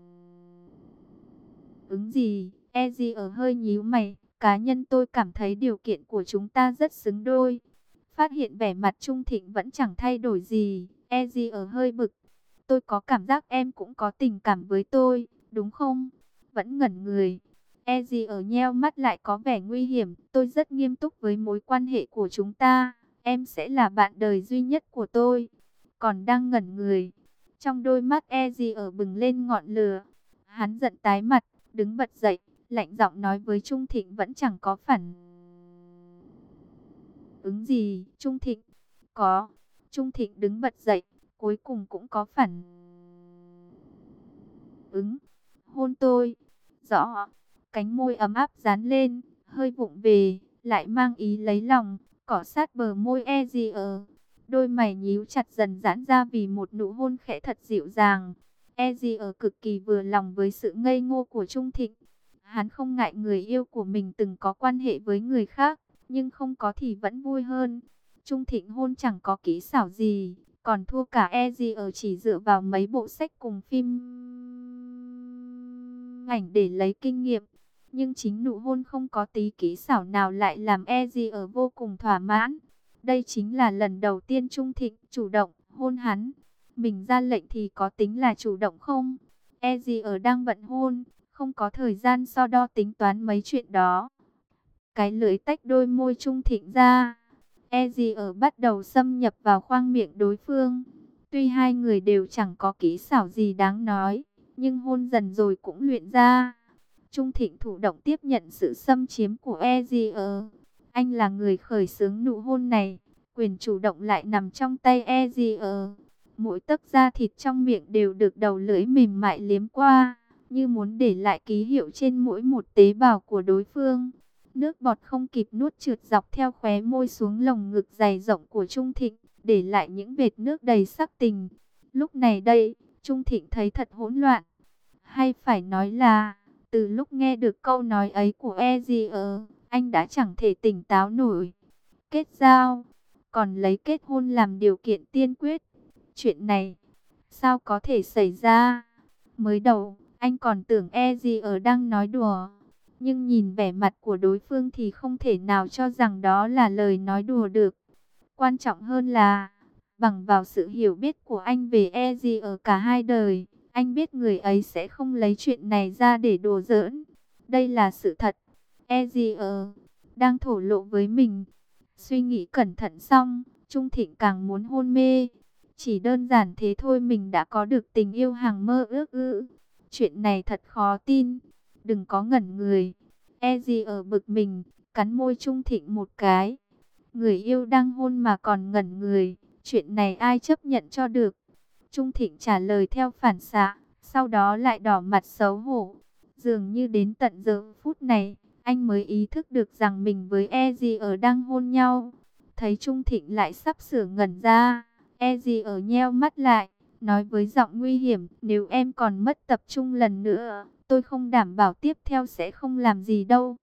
ứng gì? Eji ở hơi nhíu mày. Cá nhân tôi cảm thấy điều kiện của chúng ta rất xứng đôi. Phát hiện vẻ mặt Trung Thịnh vẫn chẳng thay đổi gì. Eji ở hơi bực. Tôi có cảm giác em cũng có tình cảm với tôi, đúng không? Vẫn ngẩn người. Eji ở nheo mắt lại có vẻ nguy hiểm. Tôi rất nghiêm túc với mối quan hệ của chúng ta. Em sẽ là bạn đời duy nhất của tôi. Còn đang ngẩn người. Trong đôi mắt Eji ở bừng lên ngọn lửa. Hắn giận tái mặt, đứng bật dậy, lạnh giọng nói với Trung Thịnh vẫn chẳng có phản ứng gì. Trung Thịnh, có. Trung Thịnh đứng bật dậy, cuối cùng cũng có phản ứng. Hôn tôi. Rõ. Cánh môi ấm áp dán lên, hơi vụng về, lại mang ý lấy lòng, cỏ sát bờ môi Eji ở. Đôi mày nhíu chặt dần giãn ra vì một nụ hôn khẽ thật dịu dàng. Eji ở cực kỳ vừa lòng với sự ngây ngô của Trung Thịnh. Hắn không ngại người yêu của mình từng có quan hệ với người khác, nhưng không có thì vẫn vui hơn. Trung Thịnh hôn chẳng có kỹ xảo gì, còn thua cả Eji ở chỉ dựa vào mấy bộ sách cùng phim ảnh để lấy kinh nghiệm. Nhưng chính nụ hôn không có tí kỹ xảo nào lại làm Eji ở vô cùng thỏa mãn. Đây chính là lần đầu tiên Trung Thịnh chủ động hôn hắn. Mình ra lệnh thì có tính là chủ động không? Eji ở đang bận hôn, không có thời gian so đo tính toán mấy chuyện đó. Cái lưỡi tách đôi môi Trung Thịnh ra. Eji ở bắt đầu xâm nhập vào khoang miệng đối phương. Tuy hai người đều chẳng có kỹ xảo gì đáng nói, nhưng hôn dần rồi cũng luyện ra. Trung Thịnh thủ động tiếp nhận sự xâm chiếm của Eji. Anh là người khởi xướng nụ hôn này, quyền chủ động lại nằm trong tay Eji. Mỗi tấc da thịt trong miệng đều được đầu lưỡi mềm mại liếm qua, như muốn để lại ký hiệu trên mỗi một tế bào của đối phương. Nước bọt không kịp nuốt trượt dọc theo khóe môi xuống lồng ngực dày rộng của Trung Thịnh, để lại những vệt nước đầy sắc tình. Lúc này đây, Trung Thịnh thấy thật hỗn loạn. Hay phải nói là, từ lúc nghe được câu nói ấy của Eji, anh đã chẳng thể tỉnh táo nổi. Kết giao, còn lấy kết hôn làm điều kiện tiên quyết. Chuyện này, sao có thể xảy ra? Mới đầu, anh còn tưởng Eji đang nói đùa. Nhưng nhìn vẻ mặt của đối phương thì không thể nào cho rằng đó là lời nói đùa được. Quan trọng hơn là, bằng vào sự hiểu biết của anh về Eji ở cả hai đời, anh biết người ấy sẽ không lấy chuyện này ra để đùa giỡn. Đây là sự thật. Eji đang thổ lộ với mình. Suy nghĩ cẩn thận xong, Trung Thịnh càng muốn hôn mê. Chỉ đơn giản thế thôi mình đã có được tình yêu hàng mơ ước ư? Chuyện này thật khó tin. Đừng có ngẩn người. Eji bực mình, cắn môi Trung Thịnh một cái. Người yêu đang hôn mà còn ngẩn người. Chuyện này ai chấp nhận cho được? Trung Thịnh trả lời theo phản xạ, sau đó lại đỏ mặt xấu hổ. Dường như đến tận giờ phút này, anh mới ý thức được rằng mình với Eji đang hôn nhau. Thấy Trung Thịnh lại sắp sửa ngẩn ra, Eddie ở nheo mắt lại, nói với giọng nguy hiểm, nếu em còn mất tập trung lần nữa, tôi không đảm bảo tiếp theo sẽ không làm gì đâu.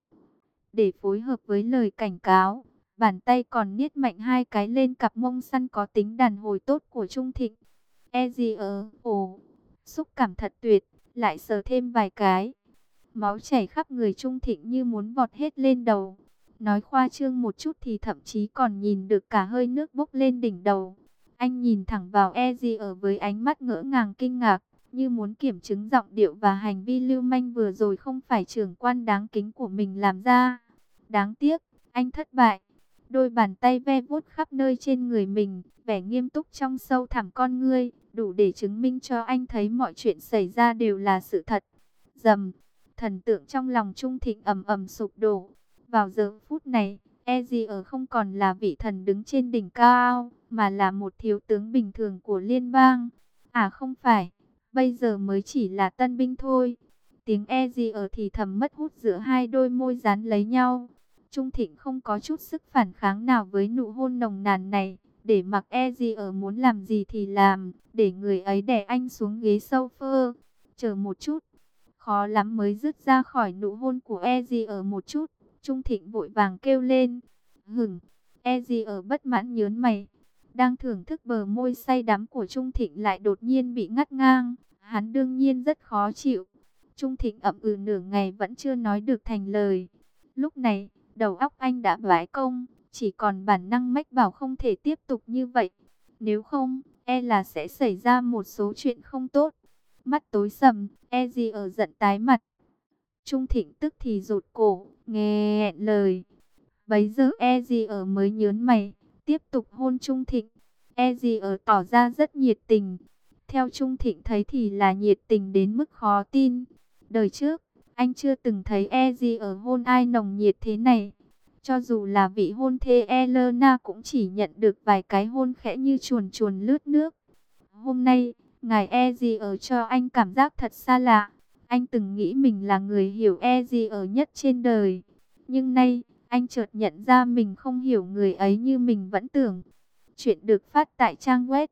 Để phối hợp với lời cảnh cáo, bàn tay còn niết mạnh hai cái lên cặp mông săn có tính đàn hồi tốt của Trung Thịnh. Eddie ồ, xúc cảm thật tuyệt, lại sờ thêm vài cái. Máu chảy khắp người Trung Thịnh như muốn vọt hết lên đầu. Nói khoa trương một chút thì thậm chí còn nhìn được cả hơi nước bốc lên đỉnh đầu. Anh nhìn thẳng vào Eddie với ánh mắt ngỡ ngàng kinh ngạc, như muốn kiểm chứng giọng điệu và hành vi lưu manh vừa rồi không phải trưởng quan đáng kính của mình làm ra. Đáng tiếc, anh thất bại. Đôi bàn tay ve vuốt khắp nơi trên người mình, vẻ nghiêm túc trong sâu thẳm con ngươi, đủ để chứng minh cho anh thấy mọi chuyện xảy ra đều là sự thật. Dầm, thần tượng trong lòng Trung Thịnh ầm ầm sụp đổ. Vào giờ phút này, Eddie không còn là vị thần đứng trên đỉnh cao, mà là một thiếu tướng bình thường của liên bang. À không phải, bây giờ mới chỉ là tân binh thôi. Tiếng Eddie thì thầm mất hút giữa hai đôi môi dán lấy nhau. Trung Thịnh không có chút sức phản kháng nào với nụ hôn nồng nàn này, để mặc Eddie muốn làm gì thì làm, để người ấy đè anh xuống ghế sofa. Chờ một chút, khó lắm mới dứt ra khỏi nụ hôn của Eddie một chút. Trung Thịnh vội vàng kêu lên. Hửng, Eddie bất mãn nhớn mày. Đang thưởng thức bờ môi say đắm của Trung Thịnh lại đột nhiên bị ngắt ngang. Hắn đương nhiên rất khó chịu. Trung Thịnh ậm ừ nửa ngày vẫn chưa nói được thành lời. Lúc này, đầu óc anh đã bãi công, chỉ còn bản năng mách bảo không thể tiếp tục như vậy. Nếu không, e là sẽ xảy ra một số chuyện không tốt. Mắt tối sầm, Eddie giận tái mặt. Trung Thịnh tức thì rụt cổ, nghe lời. Bấy giờ Eddie mới nhớn mày, tiếp tục hôn Trung Thịnh. Eddie tỏ ra rất nhiệt tình. Theo Trung Thịnh thấy thì là nhiệt tình đến mức khó tin. Đời trước, anh chưa từng thấy Eddie hôn ai nồng nhiệt thế này. Cho dù là vị hôn thê Elena cũng chỉ nhận được vài cái hôn khẽ như chuồn chuồn lướt nước. Hôm nay, ngài Eddie cho anh cảm giác thật xa lạ. Anh từng nghĩ mình là người hiểu Eddie nhất trên đời. Nhưng nay, anh chợt nhận ra mình không hiểu người ấy như mình vẫn tưởng. Chuyện được phát tại trang web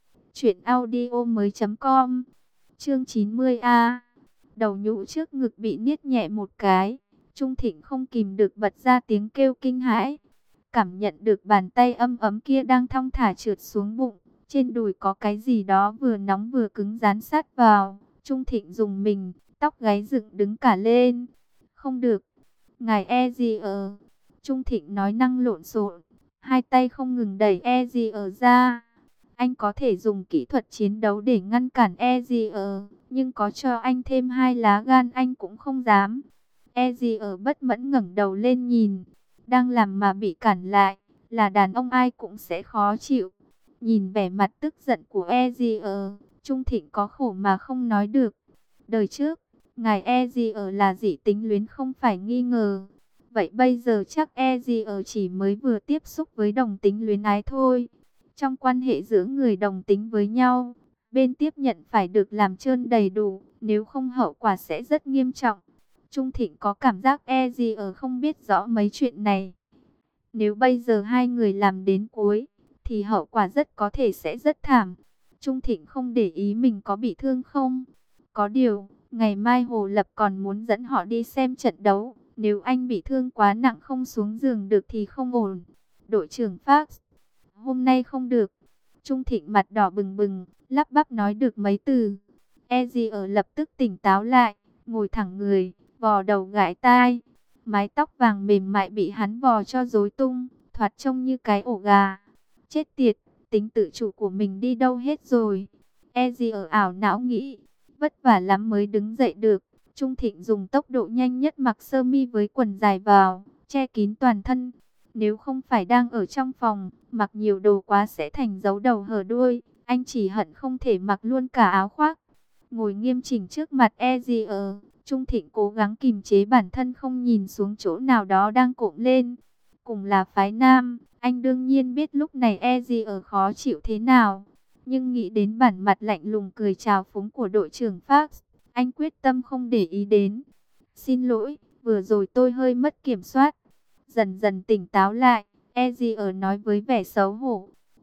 truyệnaudiomoi.com. Chương 90A. Đầu nhũ trước ngực bị niết nhẹ một cái. Trung Thịnh không kìm được bật ra tiếng kêu kinh hãi. Cảm nhận được bàn tay ấm ấm kia đang thong thả trượt xuống bụng. Trên đùi có cái gì đó vừa nóng vừa cứng dán sát vào. Trung Thịnh dùng mình, tóc gáy dựng đứng cả lên. Không được, ngài Eddie Trung Thịnh nói năng lộn xộn, hai tay không ngừng đẩy Eddie ra. Anh có thể dùng kỹ thuật chiến đấu để ngăn cản Eddie nhưng có cho anh thêm hai lá gan anh cũng không dám. Eddie bất mẫn ngẩng đầu lên nhìn, đang làm mà bị cản lại, là đàn ông ai cũng sẽ khó chịu. Nhìn vẻ mặt tức giận của Eddie Trung Thịnh có khổ mà không nói được. Đời trước, ngài Eddie là dị tính luyến không phải nghi ngờ. Vậy bây giờ chắc Eddie chỉ mới vừa tiếp xúc với đồng tính luyến ái thôi. Trong quan hệ giữa người đồng tính với nhau, bên tiếp nhận phải được làm trơn đầy đủ, nếu không hậu quả sẽ rất nghiêm trọng. Trung Thịnh có cảm giác Eddie không biết rõ mấy chuyện này. Nếu bây giờ hai người làm đến cuối, thì hậu quả rất có thể sẽ rất thảm. Trung Thịnh không để ý mình có bị thương không. Có điều, ngày mai Hồ Lập còn muốn dẫn họ đi xem trận đấu. Nếu anh bị thương quá nặng không xuống giường được thì không ổn. Đội trưởng Fox, hôm nay không được. Trung Thịnh mặt đỏ bừng bừng, lắp bắp nói được mấy từ. Eddie lập tức tỉnh táo lại, ngồi thẳng người, vò đầu gãi tai. Mái tóc vàng mềm mại bị hắn vò cho rối tung, thoạt trông như cái ổ gà. Chết tiệt, tính tự chủ của mình đi đâu hết rồi. Eddie ảo não nghĩ, vất vả lắm mới đứng dậy được. Trung Thịnh dùng tốc độ nhanh nhất mặc sơ mi với quần dài vào, che kín toàn thân. Nếu không phải đang ở trong phòng, mặc nhiều đồ quá sẽ thành dấu đầu hở đuôi. Anh chỉ hận không thể mặc luôn cả áo khoác. Ngồi nghiêm chỉnh trước mặt Eddie Trung Thịnh cố gắng kìm chế bản thân không nhìn xuống chỗ nào đó đang cộm lên. Cùng là phái nam, anh đương nhiên biết lúc này Eddie khó chịu thế nào. Nhưng nghĩ đến bản mặt lạnh lùng cười chào phúng của đội trưởng Fox, anh quyết tâm không để ý đến. Xin lỗi, vừa rồi tôi hơi mất kiểm soát. Dần dần tỉnh táo lại, Eddie nói với vẻ xấu hổ.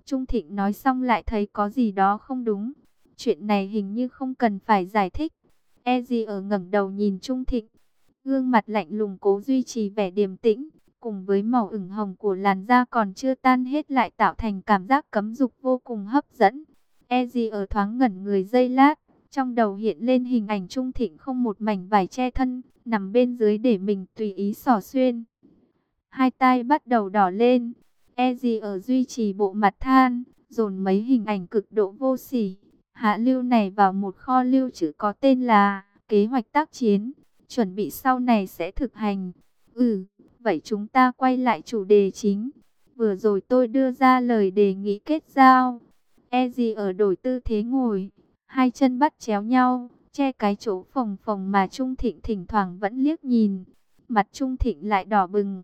Trung Thịnh nói xong lại thấy có gì đó không đúng. Chuyện này hình như không cần phải giải thích. Ezier ngẩng đầu nhìn Trung Thịnh. Gương mặt lạnh lùng cố duy trì vẻ điềm tĩnh. Cùng với màu ửng hồng của làn da còn chưa tan hết lại tạo thành cảm giác cấm dục vô cùng hấp dẫn. Ezier thoáng ngẩn người giây lát. Trong đầu hiện lên hình ảnh Trung Thịnh không một mảnh vải che thân. Nằm bên dưới để mình tùy ý xỏ xuyên. Hai tai bắt đầu đỏ lên. Ezier duy trì bộ mặt than, dồn mấy hình ảnh cực độ vô sỉ, hạ lưu này vào một kho lưu trữ có tên là kế hoạch tác chiến, chuẩn bị sau này sẽ thực hành. Vậy chúng ta quay lại chủ đề chính. Vừa rồi tôi đưa ra lời đề nghị kết giao. Ezier đổi tư thế ngồi, hai chân bắt chéo nhau, che cái chỗ phồng phồng mà Trung Thịnh thỉnh thoảng vẫn liếc nhìn. Mặt Trung Thịnh lại đỏ bừng.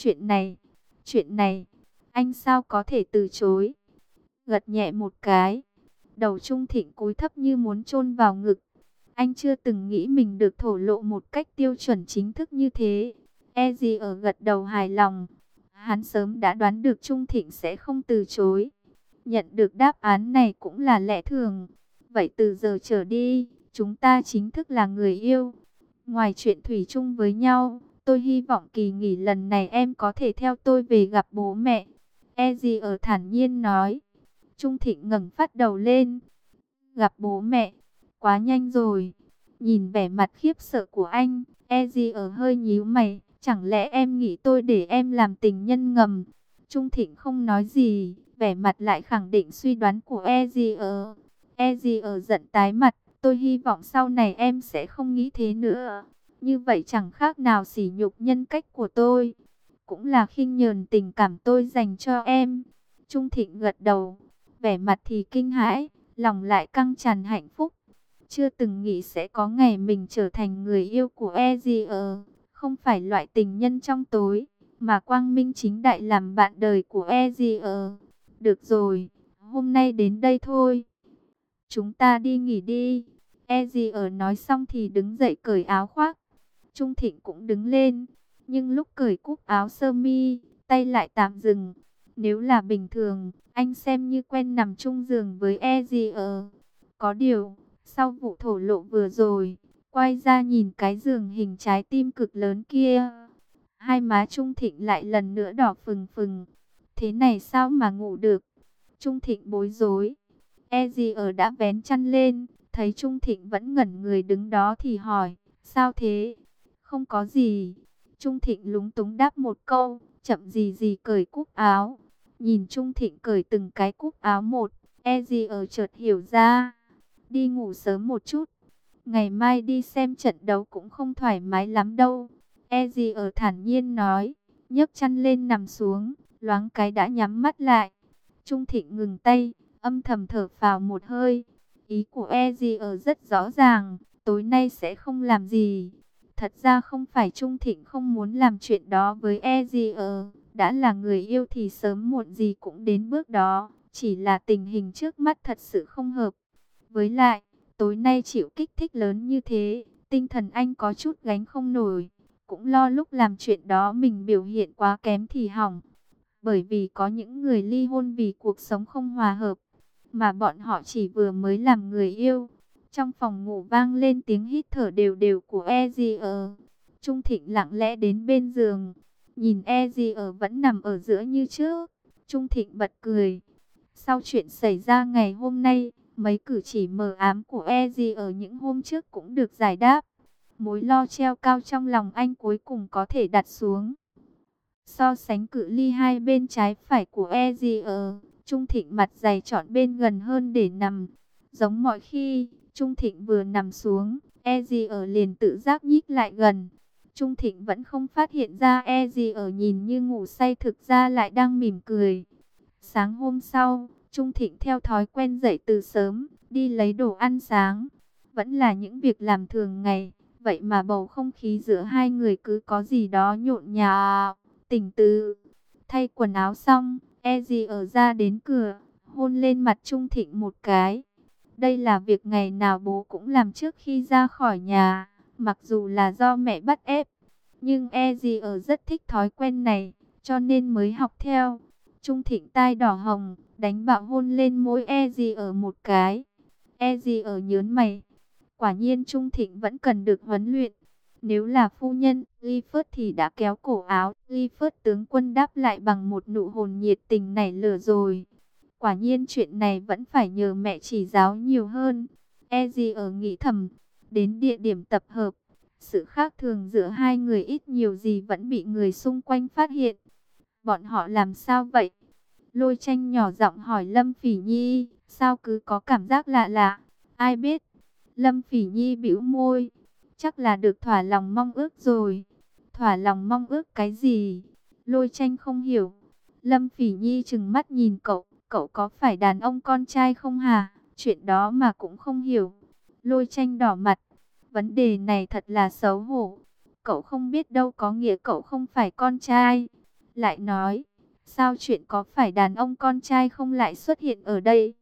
Chuyện này, anh sao có thể từ chối? Gật nhẹ một cái, đầu Trung Thịnh cúi thấp như muốn chôn vào ngực. Anh chưa từng nghĩ mình được thổ lộ một cách tiêu chuẩn chính thức như thế. Ezier gật đầu hài lòng. Hắn sớm đã đoán được Trung Thịnh sẽ không từ chối. Nhận được đáp án này cũng là lẽ thường. Vậy từ giờ trở đi, chúng ta chính thức là người yêu. Ngoài chuyện thủy chung với nhau, tôi hy vọng kỳ nghỉ lần này em có thể theo tôi về gặp bố mẹ. Ezier thản nhiên nói. Trung Thịnh ngẩng phát đầu lên. Gặp bố mẹ, quá nhanh rồi. Nhìn vẻ mặt khiếp sợ của anh, Ezier hơi nhíu mày. Chẳng lẽ em nghĩ tôi để em làm tình nhân ngầm? Trung Thịnh không nói gì, vẻ mặt lại khẳng định suy đoán của Ezier. Ezier giận tái mặt. Tôi hy vọng sau này em sẽ không nghĩ thế nữa. Như vậy chẳng khác nào sỉ nhục nhân cách của tôi. Cũng là khinh nhờn tình cảm tôi dành cho em. Trung Thịnh gật đầu. Vẻ mặt thì kinh hãi, lòng lại căng tràn hạnh phúc. Chưa từng nghĩ sẽ có ngày mình trở thành người yêu của Ezier. Không phải loại tình nhân trong tối, mà quang minh chính đại làm bạn đời của Ezier. Được rồi, hôm nay đến đây thôi. Chúng ta đi nghỉ đi. Ezier nói xong thì đứng dậy cởi áo khoác. Trung Thịnh cũng đứng lên. Nhưng lúc cởi cúc áo sơ mi, tay lại tạm dừng. Nếu là bình thường, anh xem như quen nằm chung giường với Ezier. Có điều, sau vụ thổ lộ vừa rồi, quay ra nhìn cái giường hình trái tim cực lớn kia. Hai má Trung Thịnh lại lần nữa đỏ phừng phừng. Thế này sao mà ngủ được? Trung Thịnh bối rối. Ezier đã vén chăn lên, thấy Trung Thịnh vẫn ngẩn người đứng đó thì hỏi, sao thế? Không có gì. Trung Thịnh lúng túng đáp một câu, chậm gì gì cởi cúc áo. Nhìn Trung Thịnh cởi từng cái cúc áo một, Ezier chợt hiểu ra. Đi ngủ sớm một chút. Ngày mai đi xem trận đấu cũng không thoải mái lắm đâu. Ezier thản nhiên nói, nhấc chăn lên nằm xuống, loáng cái đã nhắm mắt lại. Trung Thịnh ngừng tay, âm thầm thở phào một hơi. Ý của Ezier rất rõ ràng, tối nay sẽ không làm gì. Thật ra không phải Trung Thịnh không muốn làm chuyện đó với Ezier, đã là người yêu thì sớm muộn gì cũng đến bước đó, chỉ là tình hình trước mắt thật sự không hợp. Với lại, tối nay chịu kích thích lớn như thế, tinh thần anh có chút gánh không nổi, cũng lo lúc làm chuyện đó mình biểu hiện quá kém thì hỏng. Bởi vì có những người ly hôn vì cuộc sống không hòa hợp, mà bọn họ chỉ vừa mới làm người yêu. Trong phòng ngủ vang lên tiếng hít thở đều đều của Ezier. Trung Thịnh lặng lẽ đến bên giường, nhìn Ezier vẫn nằm ở giữa như trước. Trung Thịnh bật cười. Sau chuyện xảy ra ngày hôm nay, mấy cử chỉ mờ ám của Ezier những hôm trước cũng được giải đáp. Mối lo treo cao trong lòng anh cuối cùng có thể đặt xuống. So sánh cự ly hai bên trái phải của Ezier, Trung Thịnh mặt dày chọn bên gần hơn để nằm. Giống mọi khi, Trung Thịnh vừa nằm xuống, Ezier liền tự giác nhích lại gần. Trung Thịnh vẫn không phát hiện ra Ezier nhìn như ngủ say thực ra lại đang mỉm cười. Sáng hôm sau, Trung Thịnh theo thói quen dậy từ sớm, đi lấy đồ ăn sáng. Vẫn là những việc làm thường ngày, vậy mà bầu không khí giữa hai người cứ có gì đó nhộn nhạo. Tỉnh từ thay quần áo xong, Ezier ra đến cửa, hôn lên mặt Trung Thịnh một cái. Đây là việc ngày nào bố cũng làm trước khi ra khỏi nhà, mặc dù là do mẹ bắt ép. Nhưng Ezier rất thích thói quen này, cho nên mới học theo. Trung Thịnh tai đỏ hồng, đánh bạo hôn lên môi E gì ở một cái. E gì ở nhớn mày. Quả nhiên Trung Thịnh vẫn cần được huấn luyện. Nếu là phu nhân, Clifford thì đã kéo cổ áo. Clifford tướng quân đáp lại bằng một nụ hôn nhiệt tình nảy lửa rồi. Quả nhiên chuyện này vẫn phải nhờ mẹ chỉ giáo nhiều hơn. E gì ở nghĩ thầm. Đến địa điểm tập hợp, sự khác thường giữa hai người ít nhiều gì vẫn bị người xung quanh phát hiện. Bọn họ làm sao vậy? Lôi Tranh nhỏ giọng hỏi Lâm Phỉ Nhi. Sao cứ có cảm giác lạ lạ? Ai biết? Lâm Phỉ Nhi bĩu môi. Chắc là được thỏa lòng mong ước rồi. Thỏa lòng mong ước cái gì? Lôi Tranh không hiểu. Lâm Phỉ Nhi trừng mắt nhìn cậu. Cậu có phải đàn ông con trai không hả? Chuyện đó mà cũng không hiểu. Lôi Tranh đỏ mặt. Vấn đề này thật là xấu hổ. Cậu không biết đâu có nghĩa cậu không phải con trai. Lại nói, sao chuyện có phải đàn ông con trai không lại xuất hiện ở đây?